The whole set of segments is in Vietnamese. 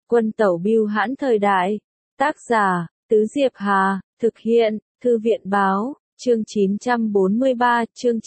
Quân tẩu bưu hãn thời đại. Tác giả, Tứ Diệp Hà, thực hiện, Thư viện báo, chương 943, chương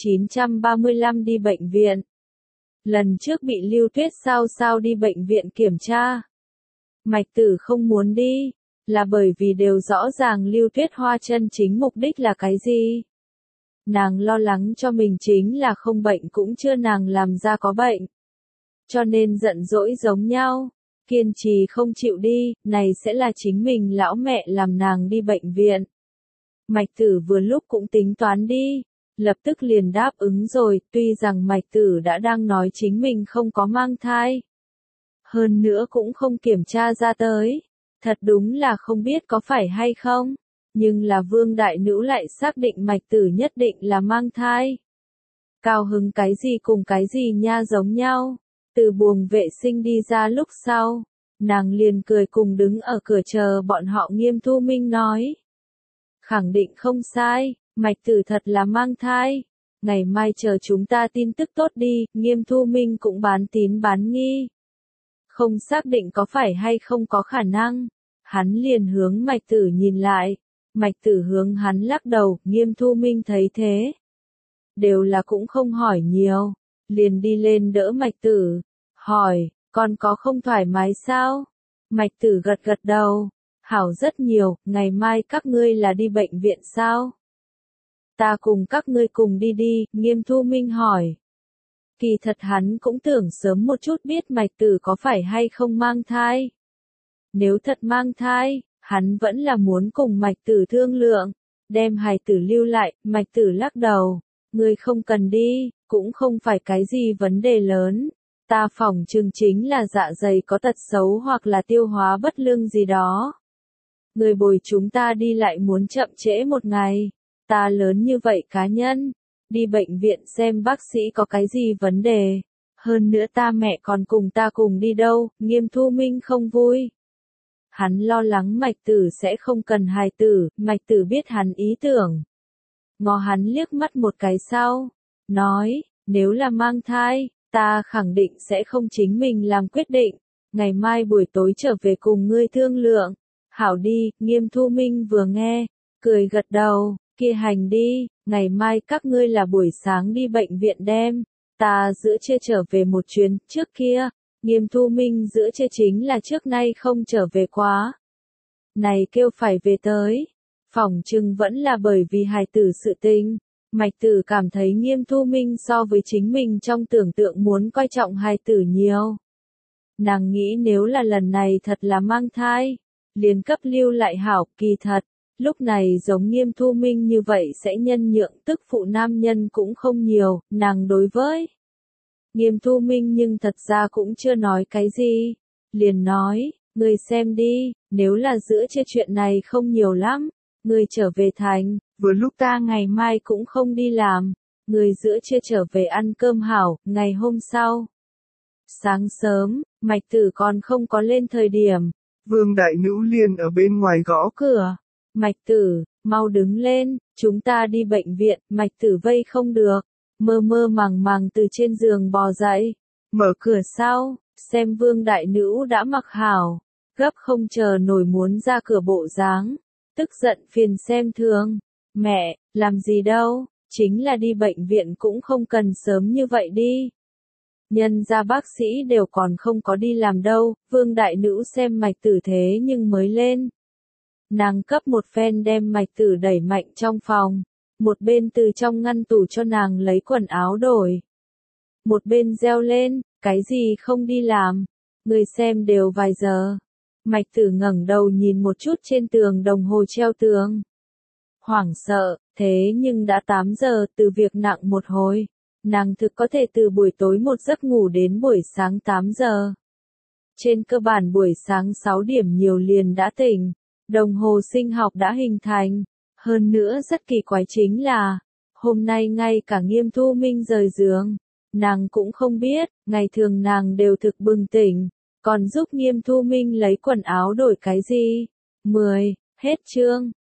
935 đi bệnh viện. Lần trước bị Lưu Tuyết sao đi bệnh viện kiểm tra. Mạch Tử không muốn đi, là bởi vì đều rõ ràng Lưu Tuyết Hoa chân chính mục đích là cái gì. Nàng lo lắng cho mình chính là không bệnh cũng chưa nàng làm ra có bệnh. Cho nên giận dỗi giống nhau, kiên trì không chịu đi, này sẽ là chính mình lão mẹ làm nàng đi bệnh viện. Mạch Tử vừa lúc cũng tính toán đi, lập tức liền đáp ứng rồi, tuy rằng Mạch Tử đã đang nói chính mình không có mang thai. Hơn nữa cũng không kiểm tra ra tới, thật đúng là không biết có phải hay không, nhưng là Vương Đại Nữ lại xác định Mạch Tử nhất định là mang thai. Cao hứng cái gì cùng cái gì nha giống nhau, từ buồng vệ sinh đi ra lúc sau, nàng liền cười cùng đứng ở cửa chờ bọn họ Nghiêm Thu Minh nói. Khẳng định không sai, Mạch Tử thật là mang thai. Ngày mai chờ chúng ta tin tức tốt đi, Nghiêm Thu Minh cũng bán tín bán nghi. Không xác định có phải hay không có khả năng. Hắn liền hướng Mạch Tử nhìn lại. Mạch Tử hướng hắn lắc đầu, Nghiêm Thu Minh thấy thế. Đều là cũng không hỏi nhiều. Liền đi lên đỡ Mạch Tử. Hỏi, con có không thoải mái sao? Mạch Tử gật gật đầu. Hảo rất nhiều, ngày mai các ngươi là đi bệnh viện sao? Ta cùng các ngươi cùng đi, Nghiêm Thu Minh hỏi. Kỳ thật hắn cũng tưởng sớm một chút biết Mạch Tử có phải hay không mang thai. Nếu thật mang thai, hắn vẫn là muốn cùng Mạch Tử thương lượng, đem hài tử lưu lại, Mạch Tử lắc đầu. Ngươi không cần đi, cũng không phải cái gì vấn đề lớn. Ta phỏng chừng chính là dạ dày có tật xấu hoặc là tiêu hóa bất lương gì đó. Người bồi chúng ta đi lại muốn chậm trễ một ngày. Ta lớn như vậy cá nhân. Đi bệnh viện xem bác sĩ có cái gì vấn đề. Hơn nữa ta mẹ còn cùng ta cùng đi đâu, Nghiêm Thu Minh không vui. Hắn lo lắng Mạch Tử sẽ không cần hài tử, Mạch Tử biết hắn ý tưởng. Ngó hắn liếc mắt một cái sau. Nói, nếu là mang thai, ta khẳng định sẽ không chính mình làm quyết định. Ngày mai buổi tối trở về cùng ngươi thương lượng. Hảo đi, Nghiêm Thu Minh vừa nghe, cười gật đầu, kia hành đi, ngày mai các ngươi là buổi sáng đi bệnh viện đem, ta giữa trưa trở về một chuyến, trước kia, Nghiêm Thu Minh giữa trưa chính là trước nay không trở về quá. Này kêu phải về tới, phỏng chừng vẫn là bởi vì hài tử sự tình, Mạch Tử cảm thấy Nghiêm Thu Minh so với chính mình trong tưởng tượng muốn coi trọng hài tử nhiều. Nàng nghĩ nếu là lần này thật là mang thai, liền cấp lưu lại hảo, kỳ thật, lúc này giống Nghiêm Thu Minh như vậy sẽ nhân nhượng tức phụ nam nhân cũng không nhiều, nàng đối với Nghiêm Thu Minh nhưng thật ra cũng chưa nói cái gì, liền nói, ngươi xem đi, nếu là giữa trưa chuyện này không nhiều lắm, ngươi trở về thành, vừa lúc ta ngày mai cũng không đi làm, ngươi giữa trưa trở về ăn cơm hảo, ngày hôm sau. Sáng sớm, Mạch Tử còn không có lên thời điểm. Vương Đại Nữ liền ở bên ngoài gõ cửa. Mạch Tử, mau đứng lên, chúng ta đi bệnh viện, Mạch Tử vây không được. Mơ mơ màng từ trên giường bò dậy. Mở cửa sau, xem Vương Đại Nữ đã mặc hảo. Gấp không chờ nổi muốn ra cửa bộ dáng. Tức giận phiền xem thường. Mẹ, làm gì đâu, chính là đi bệnh viện cũng không cần sớm như vậy đi. Nhân ra bác sĩ đều còn không có đi làm đâu, Vương Đại Nữ xem Mạch Tử thế nhưng mới lên. Nàng cấp một phen đem Mạch Tử đẩy mạnh trong phòng, một bên từ trong ngăn tủ cho nàng lấy quần áo đổi. Một bên reo lên, cái gì không đi làm, người xem đều vài giờ. Mạch Tử ngẩng đầu nhìn một chút trên tường đồng hồ treo tường. Hoảng sợ, thế nhưng đã 8 giờ từ việc nặng một hồi. Nàng thực có thể từ buổi tối một giấc ngủ đến buổi sáng 8 giờ. Trên cơ bản buổi sáng 6 điểm nhiều liền đã tỉnh, đồng hồ sinh học đã hình thành. Hơn nữa rất kỳ quái chính là, hôm nay ngay cả Nghiêm Thu Minh rời giường, nàng cũng không biết, ngày thường nàng đều thực bừng tỉnh, còn giúp Nghiêm Thu Minh lấy quần áo đổi cái gì. 10. Hết chương.